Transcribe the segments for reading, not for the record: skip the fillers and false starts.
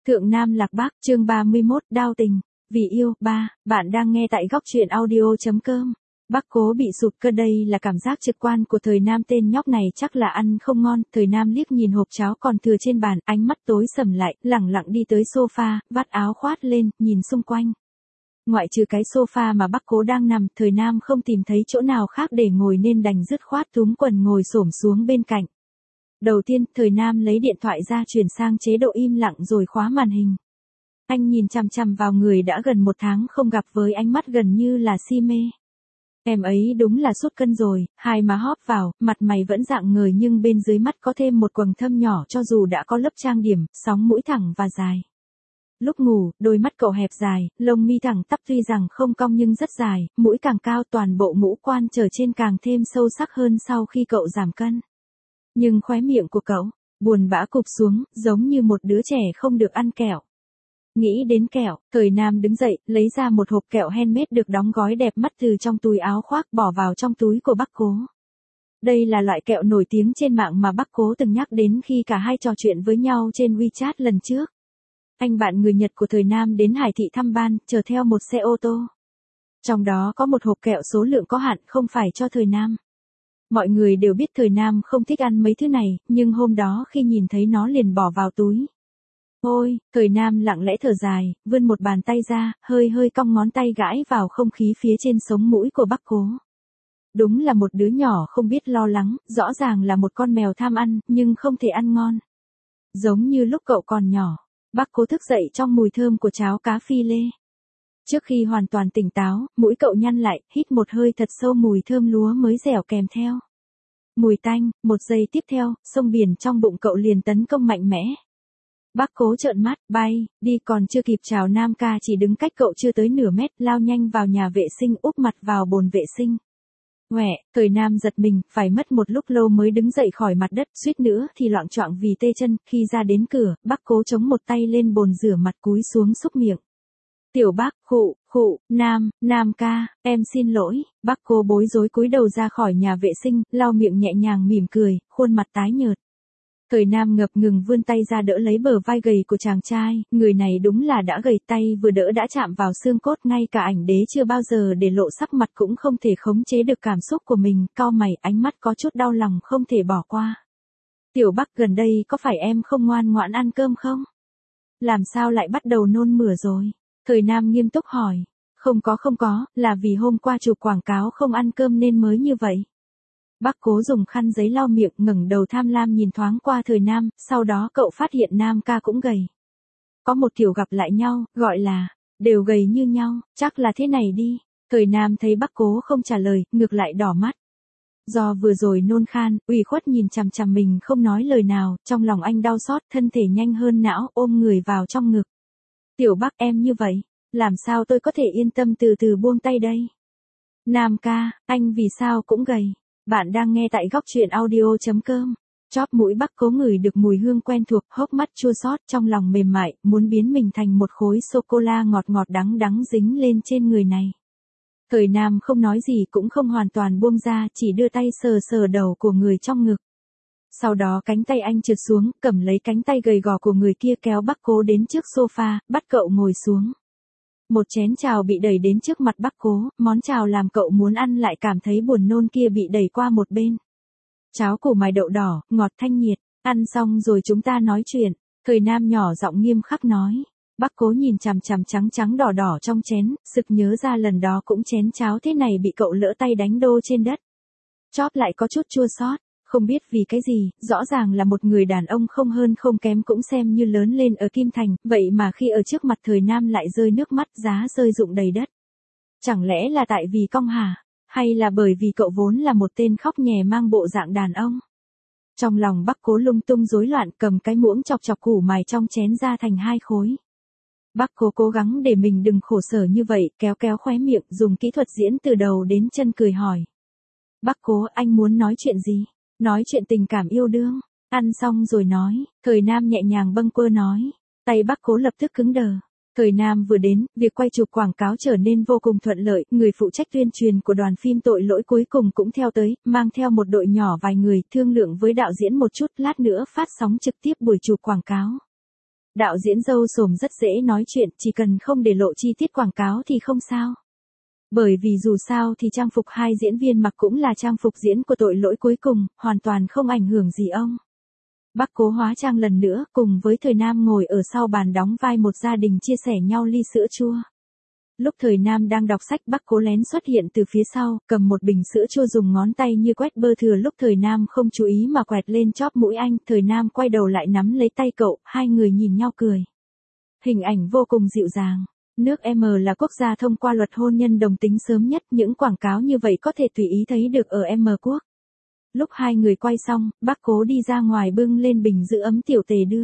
Thượng Nam Lạc Bắc, chương 31, Đao tình, vì yêu, 3, bạn đang nghe tại góc truyện audio.com. Bắc Cố bị sụt cơ, đây là cảm giác trực quan của thời Nam, tên nhóc này chắc là ăn không ngon. Thời Nam liếc nhìn hộp cháo còn thừa trên bàn, ánh mắt tối sầm lại, lẳng lặng đi tới sofa, vắt áo khoát lên, nhìn xung quanh. Ngoại trừ cái sofa mà Bắc Cố đang nằm, thời Nam không tìm thấy chỗ nào khác để ngồi nên đành dứt khoát túm quần ngồi xổm xuống bên cạnh. Đầu tiên, thời Nam lấy điện thoại ra chuyển sang chế độ im lặng rồi khóa màn hình. Anh nhìn chằm chằm vào người đã gần 1 tháng không gặp với ánh mắt gần như là si mê. Em ấy đúng là sút cân rồi, hai má hóp vào, mặt mày vẫn rạng ngời nhưng bên dưới mắt có thêm một quầng thâm nhỏ cho dù đã có lớp trang điểm, sóng mũi thẳng và dài. Lúc ngủ, đôi mắt cậu hẹp dài, lông mi thẳng tắp tuy rằng không cong nhưng rất dài, mũi càng cao, toàn bộ ngũ quan trở trên càng thêm sâu sắc hơn sau khi cậu giảm cân. Nhưng khóe miệng của cậu, buồn bã cụp xuống, giống như một đứa trẻ không được ăn kẹo. Nghĩ đến kẹo, thời Nam đứng dậy, lấy ra một hộp kẹo handmade được đóng gói đẹp mắt từ trong túi áo khoác bỏ vào trong túi của Bắc Cố. Đây là loại kẹo nổi tiếng trên mạng mà Bắc Cố từng nhắc đến khi cả hai trò chuyện với nhau trên WeChat lần trước. Anh bạn người Nhật của thời Nam đến Hải Thị thăm ban, chở theo một xe ô tô. Trong đó có một hộp kẹo số lượng có hạn, không phải cho thời Nam. Mọi người đều biết thời Nam không thích ăn mấy thứ này, nhưng hôm đó khi nhìn thấy nó liền bỏ vào túi. Ôi, thời Nam lặng lẽ thở dài, vươn một bàn tay ra, hơi cong ngón tay gãi vào không khí phía trên sống mũi của Bắc Cố. Đúng là một đứa nhỏ không biết lo lắng, rõ ràng là một con mèo tham ăn, nhưng không thể ăn ngon. Giống như lúc cậu còn nhỏ, Bắc Cố thức dậy trong mùi thơm của cháo cá phi lê. Trước khi hoàn toàn tỉnh táo, mũi cậu nhăn lại, hít một hơi thật sâu mùi thơm lúa mới dẻo kèm theo. Mùi tanh, một giây tiếp theo, sông biển trong bụng cậu liền tấn công mạnh mẽ. Bắc Cố trợn mắt, bay, đi còn chưa kịp chào Nam ca chỉ đứng cách cậu chưa tới nửa mét, lao nhanh vào nhà vệ sinh úp mặt vào bồn vệ sinh. Ngoẹ, thời Nam giật mình, phải mất một lúc lâu mới đứng dậy khỏi mặt đất, suýt nữa thì loạng choạng vì tê chân. Khi ra đến cửa, Bắc Cố chống một tay lên bồn rửa mặt cúi xuống xúc miệng. Tiểu Bắc, khụ, Nam ca, em xin lỗi. Bắc Cố bối rối cúi đầu ra khỏi nhà vệ sinh, lau miệng nhẹ nhàng mỉm cười, khuôn mặt tái nhợt. Thời Nam ngập ngừng vươn tay ra đỡ lấy bờ vai gầy của chàng trai, người này đúng là đã gầy, tay vừa đỡ đã chạm vào xương cốt, ngay cả ảnh đế chưa bao giờ để lộ sắc mặt cũng không thể khống chế được cảm xúc của mình, cau mày, ánh mắt có chút đau lòng không thể bỏ qua. Tiểu Bắc, gần đây có phải em không ngoan ngoãn ăn cơm không? Làm sao lại bắt đầu nôn mửa rồi? Thời Nam nghiêm túc hỏi. Không có, là vì hôm qua chụp quảng cáo không ăn cơm nên mới như vậy. Bắc Cố dùng khăn giấy lau miệng, ngẩng đầu tham lam nhìn thoáng qua thời Nam, sau đó cậu phát hiện Nam ca cũng gầy. Có một kiểu gặp lại nhau, gọi là, đều gầy như nhau, chắc là thế này đi. Thời Nam thấy Bắc Cố không trả lời, ngược lại đỏ mắt. Do vừa rồi nôn khan, ủy khuất nhìn chằm chằm mình không nói lời nào, trong lòng anh đau xót, thân thể nhanh hơn não, ôm người vào trong ngực. Tiểu Bắc, em như vậy, làm sao tôi có thể yên tâm từ từ buông tay đây? Nam ca, anh vì sao cũng gầy? Bạn đang nghe tại góc truyện audio.com. Chóp mũi Bắc Cố ngửi được mùi hương quen thuộc, hốc mắt chua xót, trong lòng mềm mại, muốn biến mình thành một khối sô-cô-la ngọt ngọt đắng đắng dính lên trên người này. Thời Nam không nói gì cũng không hoàn toàn buông ra, chỉ đưa tay sờ sờ đầu của người trong ngực. Sau đó cánh tay anh trượt xuống, cầm lấy cánh tay gầy gò của người kia kéo Bắc Cố đến trước sofa, bắt cậu ngồi xuống. Một chén chào bị đẩy đến trước mặt Bắc Cố, món chào làm cậu muốn ăn lại cảm thấy buồn nôn kia bị đẩy qua một bên. Cháo củ mài đậu đỏ, ngọt thanh nhiệt, ăn xong rồi chúng ta nói chuyện. Thời Nam nhỏ giọng nghiêm khắc nói. Bắc Cố nhìn chằm chằm trắng đỏ đỏ trong chén, sực nhớ ra lần đó cũng chén cháo thế này bị cậu lỡ tay đánh đô trên đất. Chóp lại có chút chua xót. Không biết vì cái gì, rõ ràng là một người đàn ông không hơn không kém cũng xem như lớn lên ở Kim Thành, vậy mà khi ở trước mặt thời Nam lại rơi nước mắt, giá rơi rụng đầy đất. Chẳng lẽ là tại vì cong hả? Hay là bởi vì cậu vốn là một tên khóc nhè mang bộ dạng đàn ông? Trong lòng Bắc Cố lung tung rối loạn, cầm cái muỗng chọc củ mài trong chén ra thành 2 khối. Bắc Cố cố gắng để mình đừng khổ sở như vậy, kéo khóe miệng, dùng kỹ thuật diễn từ đầu đến chân cười hỏi. Bắc Cố, anh muốn nói chuyện gì? Nói chuyện tình cảm yêu đương. Ăn xong rồi nói. Thời Nam nhẹ nhàng bâng quơ nói. Tay Bắc Cố lập tức cứng đờ. Thời Nam vừa đến, việc quay chụp quảng cáo trở nên vô cùng thuận lợi. Người phụ trách tuyên truyền của đoàn phim Tội Lỗi cuối cùng cũng theo tới, mang theo một đội nhỏ vài người, thương lượng với đạo diễn một chút, lát nữa phát sóng trực tiếp buổi chụp quảng cáo. Đạo diễn dâu xồm rất dễ nói chuyện, chỉ cần không để lộ chi tiết quảng cáo thì không sao. Bởi vì dù sao thì trang phục hai diễn viên mặc cũng là trang phục diễn của Tội Lỗi Cuối Cùng, hoàn toàn không ảnh hưởng gì ông. Bác Cố hóa trang lần nữa, cùng với Thời Nam ngồi ở sau bàn đóng vai một gia đình chia sẻ nhau ly sữa chua. Lúc Thời Nam đang đọc sách, Bác Cố lén xuất hiện từ phía sau, cầm một bình sữa chua dùng ngón tay như quét bơ thừa. Lúc Thời Nam không chú ý mà quẹt lên chóp mũi anh, Thời Nam quay đầu lại nắm lấy tay cậu, hai người nhìn nhau cười. Hình ảnh vô cùng dịu dàng. Nước M là quốc gia thông qua luật hôn nhân đồng tính sớm nhất, những quảng cáo như vậy có thể tùy ý thấy được ở M quốc. Lúc hai người quay xong, Bác Cố đi ra ngoài bưng lên bình giữ ấm Tiểu Tề đưa.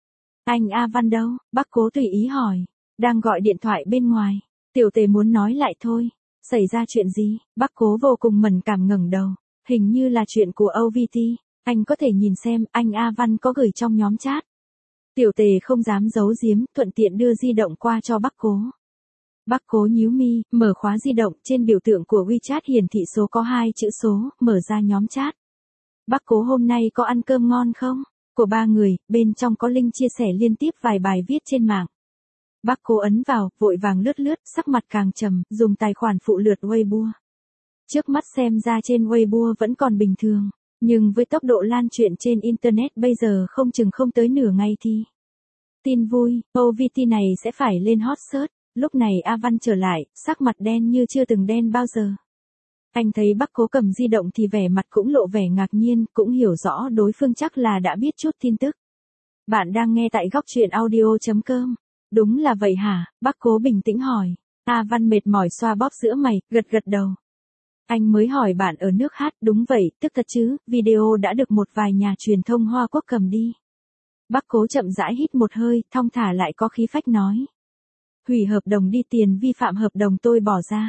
Anh A Văn đâu? Bác Cố tùy ý hỏi. Đang gọi điện thoại bên ngoài. Tiểu Tề muốn nói lại thôi. Xảy ra chuyện gì? Bác Cố vô cùng mẫn cảm ngẩng đầu. Hình như là chuyện của OVT. Anh có thể nhìn xem, anh A Văn có gửi trong nhóm chat. Tiểu Tề không dám giấu giếm, thuận tiện đưa di động qua cho Bác Cố. Bác Cố nhíu mi, mở khóa di động, trên biểu tượng của WeChat hiển thị số có 2 chữ số, mở ra nhóm chat. Bác Cố hôm nay có ăn cơm ngon không? Của 3 người, bên trong có link chia sẻ liên tiếp vài bài viết trên mạng. Bác Cố ấn vào, vội vàng lướt, sắc mặt càng trầm, dùng tài khoản phụ lượt Weibo. Trước mắt xem ra trên Weibo vẫn còn bình thường, nhưng với tốc độ lan truyền trên Internet bây giờ không chừng không tới nửa ngày thì. Tin vui, OVT này sẽ phải lên hot search. Lúc này A Văn trở lại, sắc mặt đen như chưa từng đen bao giờ. Anh thấy Bác Cố cầm di động thì vẻ mặt cũng lộ vẻ ngạc nhiên, cũng hiểu rõ đối phương chắc là đã biết chút tin tức. Bạn đang nghe tại góc truyện audio.com. Đúng là vậy hả? Bác Cố bình tĩnh hỏi. A Văn mệt mỏi xoa bóp giữa mày, gật đầu. Anh mới hỏi bạn ở nước hát, đúng vậy, tức thật chứ, video đã được một vài nhà truyền thông Hoa Quốc cầm đi. Bác Cố chậm rãi hít một hơi, thong thả lại có khí phách nói. Hủy hợp đồng đi, tiền vi phạm hợp đồng tôi bỏ ra.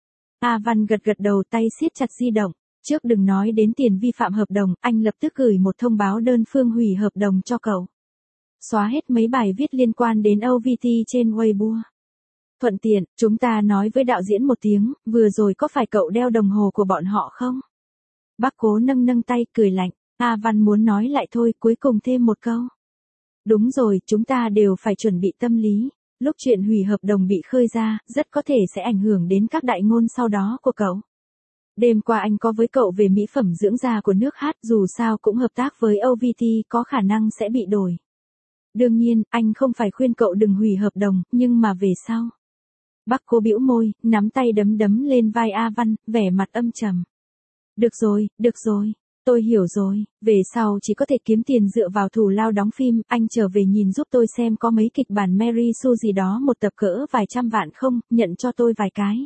A Văn gật đầu, tay siết chặt di động. Trước đừng nói đến tiền vi phạm hợp đồng, anh lập tức gửi một thông báo đơn phương hủy hợp đồng cho cậu. Xóa hết mấy bài viết liên quan đến OVT trên Weibo. Thuận tiện, chúng ta nói với đạo diễn một tiếng, vừa rồi có phải cậu đeo đồng hồ của bọn họ không? Bác Cố nâng tay cười lạnh. A Văn muốn nói lại thôi, cuối cùng thêm một câu. Đúng rồi, chúng ta đều phải chuẩn bị tâm lý. Lúc chuyện hủy hợp đồng bị khơi ra, rất có thể sẽ ảnh hưởng đến các đại ngôn sau đó của cậu. Đêm qua anh có với cậu về mỹ phẩm dưỡng da của nước hát, dù sao cũng hợp tác với OVT, có khả năng sẽ bị đổi. Đương nhiên, anh không phải khuyên cậu đừng hủy hợp đồng, nhưng mà về sau. Bác Cố bĩu môi, nắm tay đấm lên vai A Văn, vẻ mặt âm trầm. Được rồi. Tôi hiểu rồi, về sau chỉ có thể kiếm tiền dựa vào thù lao đóng phim, anh trở về nhìn giúp tôi xem có mấy kịch bản Mary Sue gì đó một tập cỡ vài trăm vạn không, nhận cho tôi vài cái.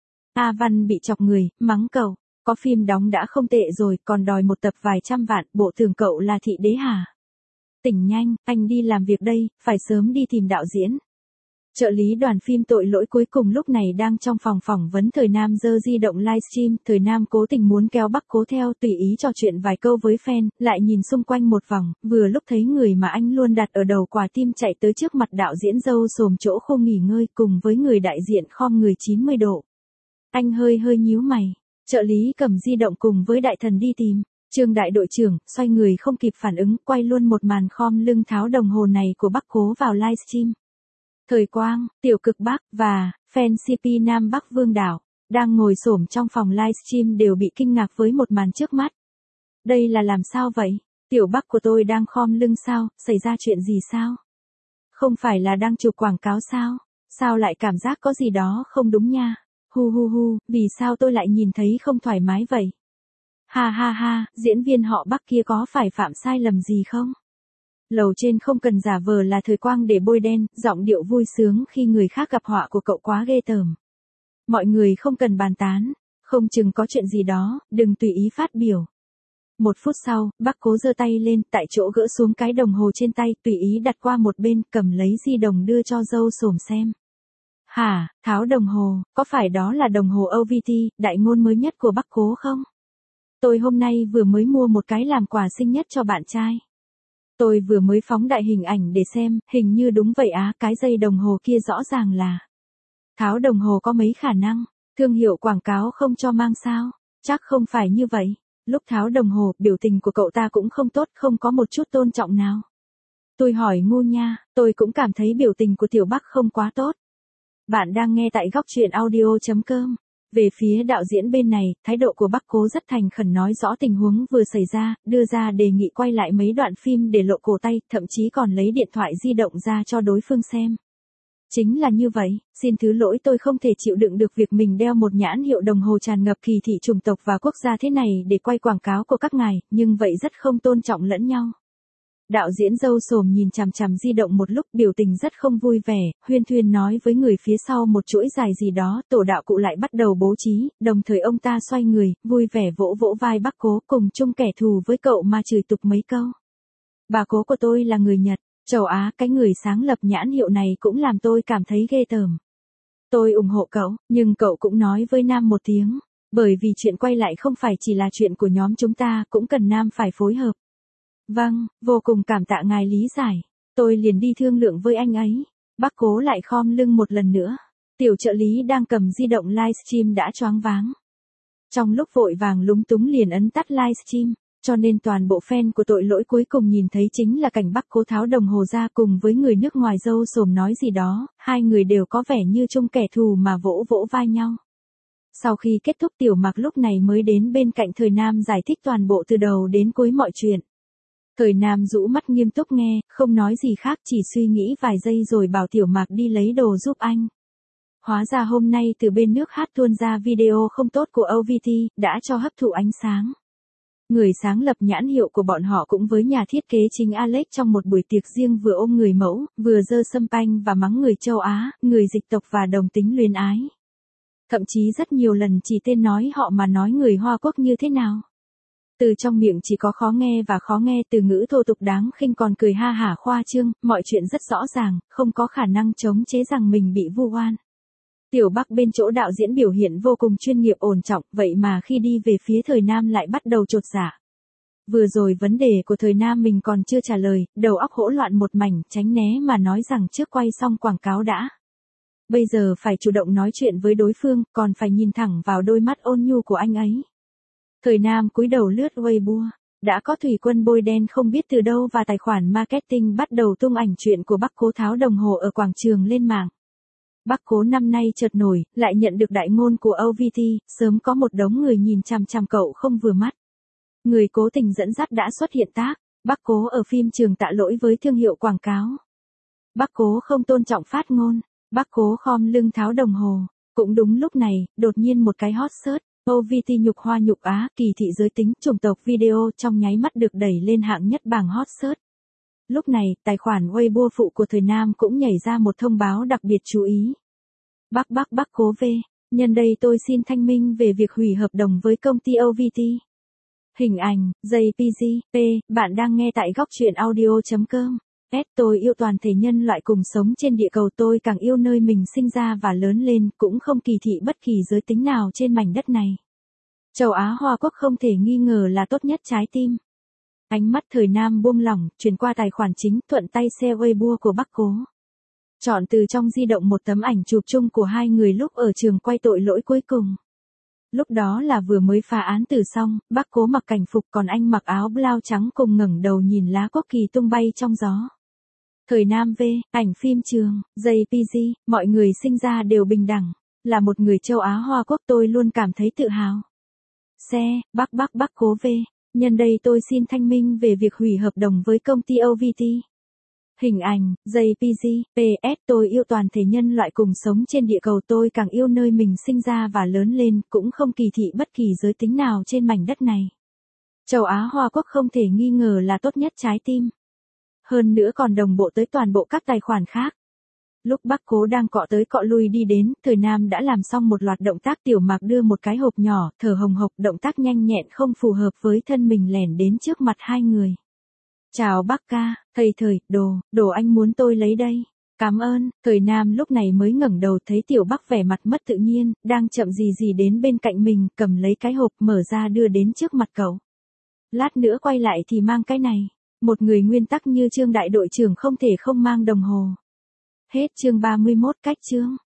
A Văn bị chọc người, mắng cậu, có phim đóng đã không tệ rồi, còn đòi một tập vài trăm vạn, bộ tưởng cậu là thị đế hả? Tỉnh nhanh, anh đi làm việc đây, phải sớm đi tìm đạo diễn. Trợ lý đoàn phim Tội Lỗi Cuối Cùng lúc này đang trong phòng phỏng vấn. Thời Nam giơ di động livestream, Thời Nam cố tình muốn kéo Bác Cố theo, tùy ý trò chuyện vài câu với fan, lại nhìn xung quanh một vòng, vừa lúc thấy người mà anh luôn đặt ở đầu quả tim chạy tới trước mặt đạo diễn dâu xồm chỗ khô nghỉ ngơi cùng với người đại diện khom người 90 độ. Anh hơi nhíu mày, trợ lý cầm di động cùng với đại thần đi tìm. Trương đại đội trưởng, xoay người không kịp phản ứng, quay luôn một màn khom lưng tháo đồng hồ này của Bác Cố vào livestream. Thời Quang, Tiểu Cực Bắc và fan CP Nam Bắc Vương Đảo đang ngồi xổm trong phòng livestream đều bị kinh ngạc với một màn trước mắt. Đây là làm sao vậy? Tiểu Bắc của tôi đang khom lưng sao? Xảy ra chuyện gì sao? Không phải là đang chụp quảng cáo sao? Sao lại cảm giác có gì đó không đúng nha? Hu, vì sao tôi lại nhìn thấy không thoải mái vậy? Ha, diễn viên họ Bắc kia có phải phạm sai lầm gì không? Lầu trên không cần giả vờ là Thời Quang để bôi đen, giọng điệu vui sướng khi người khác gặp họa của cậu quá ghê tởm. Mọi người không cần bàn tán, không chừng có chuyện gì đó, đừng tùy ý phát biểu. 1 phút sau, Bác Cố giơ tay lên, tại chỗ gỡ xuống cái đồng hồ trên tay, tùy ý đặt qua một bên, cầm lấy di động đưa cho dâu xồm xem. Hả, tháo đồng hồ, có phải đó là đồng hồ OVT, đại ngôn mới nhất của Bác Cố không? Tôi hôm nay vừa mới mua một cái làm quà sinh nhật cho bạn trai. Tôi vừa mới phóng đại hình ảnh để xem, hình như đúng vậy á, cái dây đồng hồ kia rõ ràng là. Tháo đồng hồ có mấy khả năng, thương hiệu quảng cáo không cho mang sao, chắc không phải như vậy. Lúc tháo đồng hồ, biểu tình của cậu ta cũng không tốt, không có một chút tôn trọng nào. Tôi hỏi ngu nha, tôi cũng cảm thấy biểu tình của Tiểu Bắc không quá tốt. Bạn đang nghe tại góc truyện audio.com. Về phía đạo diễn bên này, thái độ của Bắc Cố rất thành khẩn nói rõ tình huống vừa xảy ra, đưa ra đề nghị quay lại mấy đoạn phim để lộ cổ tay, thậm chí còn lấy điện thoại di động ra cho đối phương xem. Chính là như vậy, xin thứ lỗi, tôi không thể chịu đựng được việc mình đeo một nhãn hiệu đồng hồ tràn ngập kỳ thị chủng tộc và quốc gia thế này để quay quảng cáo của các ngài, nhưng vậy rất không tôn trọng lẫn nhau. Đạo diễn râu xồm nhìn chằm chằm di động một lúc, biểu tình rất không vui vẻ, huyên thuyên nói với người phía sau một chuỗi dài gì đó, tổ đạo cụ lại bắt đầu bố trí, đồng thời ông ta xoay người, vui vẻ vỗ vỗ vai Bắc Cố, cùng chung kẻ thù với cậu mà chửi tục mấy câu. Bà cố của tôi là người Nhật, châu Á, cái người sáng lập nhãn hiệu này cũng làm tôi cảm thấy ghê tởm. Tôi ủng hộ cậu, nhưng cậu cũng nói với Nam một tiếng, bởi vì chuyện quay lại không phải chỉ là chuyện của nhóm chúng ta, cũng cần Nam phải phối hợp. Vâng, vô cùng cảm tạ ngài lý giải. Tôi liền đi thương lượng với anh ấy. Bắc Cố lại khom lưng một lần nữa. Tiểu trợ lý đang cầm di động livestream đã choáng váng. Trong lúc vội vàng lúng túng liền ấn tắt livestream, cho nên toàn bộ fan của Tội Lỗi cuối cùng nhìn thấy chính là cảnh Bắc Cố tháo đồng hồ ra cùng với người nước ngoài râu xồm nói gì đó, hai người đều có vẻ như chung kẻ thù mà vỗ vỗ vai nhau. Sau khi kết thúc, Tiểu Mặc lúc này mới đến bên cạnh Thời Nam giải thích toàn bộ từ đầu đến cuối mọi chuyện. Thời Nam rũ mắt nghiêm túc nghe, không nói gì khác, chỉ suy nghĩ vài giây rồi bảo Tiểu Mạc đi lấy đồ giúp anh. Hóa ra hôm nay từ bên nước hát tuôn ra video không tốt của OVT, đã cho hấp thụ ánh sáng. Người sáng lập nhãn hiệu của bọn họ cũng với nhà thiết kế chính Alex trong một buổi tiệc riêng vừa ôm người mẫu, vừa giơ sâm panh và mắng người châu Á, người dịch tộc và đồng tính luyến ái. Thậm chí rất nhiều lần chỉ tên nói họ mà nói người Hoa Quốc như thế nào. Từ trong miệng chỉ có khó nghe và khó nghe, từ ngữ thô tục đáng khinh còn cười ha hả khoa trương, mọi chuyện rất rõ ràng, không có khả năng chống chế rằng mình bị vu oan. Tiểu Bắc bên chỗ đạo diễn biểu hiện vô cùng chuyên nghiệp ổn trọng, vậy mà khi đi về phía Thời Nam lại bắt đầu chột dạ. Vừa rồi vấn đề của Thời Nam mình còn chưa trả lời, đầu óc hỗn loạn một mảnh, tránh né mà nói rằng trước quay xong quảng cáo đã. Bây giờ phải chủ động nói chuyện với đối phương, còn phải nhìn thẳng vào đôi mắt ôn nhu của anh ấy. Thời Nam cúi đầu lướt Weibo, đã có thủy quân bôi đen không biết từ đâu và tài khoản marketing bắt đầu tung ảnh chuyện của Bắc Cố tháo đồng hồ ở quảng trường lên mạng. Bắc Cố năm nay chợt nổi, lại nhận được đại ngôn của OVT, sớm có một đống người nhìn chằm chằm cậu không vừa mắt. Người cố tình dẫn dắt đã xuất hiện tác, Bắc Cố ở phim trường tạ lỗi với thương hiệu quảng cáo. Bắc Cố không tôn trọng phát ngôn, Bắc Cố khom lưng tháo đồng hồ. Cũng đúng lúc này, đột nhiên một cái hot search. OVT nhục hoa nhục Á, kỳ thị giới tính, chủng tộc video trong nháy mắt được đẩy lên hạng nhất bảng hot search. Lúc này, tài khoản Weibo phụ của Thời Nam cũng nhảy ra một thông báo đặc biệt chú ý. Bắc Cố V. Nhân đây tôi xin thanh minh về việc hủy hợp đồng với công ty OVT. Hình ảnh, JPG, P. Bạn đang nghe tại góc truyện audio.com. Tôi yêu toàn thể nhân loại cùng sống trên địa cầu, tôi càng yêu nơi mình sinh ra và lớn lên, cũng không kỳ thị bất kỳ giới tính nào trên mảnh đất này. Châu Á Hoa Quốc không thể nghi ngờ là tốt nhất trái tim. Ánh mắt Thời Nam buông lỏng, chuyển qua tài khoản chính, thuận tay share Weibo của Bắc Cố. Chọn từ trong di động một tấm ảnh chụp chung của hai người lúc ở trường quay Tội Lỗi cuối cùng. Lúc đó là vừa mới phá án tử xong, Bắc Cố mặc cảnh phục còn anh mặc áo blau trắng cùng ngẩng đầu nhìn lá quốc kỳ tung bay trong gió. Thời Nam V. Ảnh phim trường, JPG, mọi người sinh ra đều bình đẳng. Là một người châu Á Hoa Quốc tôi luôn cảm thấy tự hào. Xe, Bắc Cố V. Nhân đây tôi xin thanh minh về việc hủy hợp đồng với công ty OVT. Hình ảnh, JPG, PS. Tôi yêu toàn thể nhân loại cùng sống trên địa cầu, tôi càng yêu nơi mình sinh ra và lớn lên, cũng không kỳ thị bất kỳ giới tính nào trên mảnh đất này. Châu Á Hoa Quốc không thể nghi ngờ là tốt nhất trái tim. Hơn nữa còn đồng bộ tới toàn bộ các tài khoản khác. Lúc Bắc Cố đang cọ tới cọ lui đi đến, Thời Nam đã làm xong một loạt động tác. Tiểu Mạc đưa một cái hộp nhỏ, thở hồng hộc, động tác nhanh nhẹn không phù hợp với thân mình, lẻn đến trước mặt hai người. Chào bác ca, Thời, đồ anh muốn tôi lấy đây. Cảm ơn. Thời Nam lúc này mới ngẩng đầu thấy Tiểu Bắc vẻ mặt mất tự nhiên, đang chậm gì đến bên cạnh mình, cầm lấy cái hộp mở ra đưa đến trước mặt cậu. Lát nữa quay lại thì mang cái này. Một người nguyên tắc như Trương đại đội trưởng không thể không mang đồng hồ. Hết chương 31 cách chương.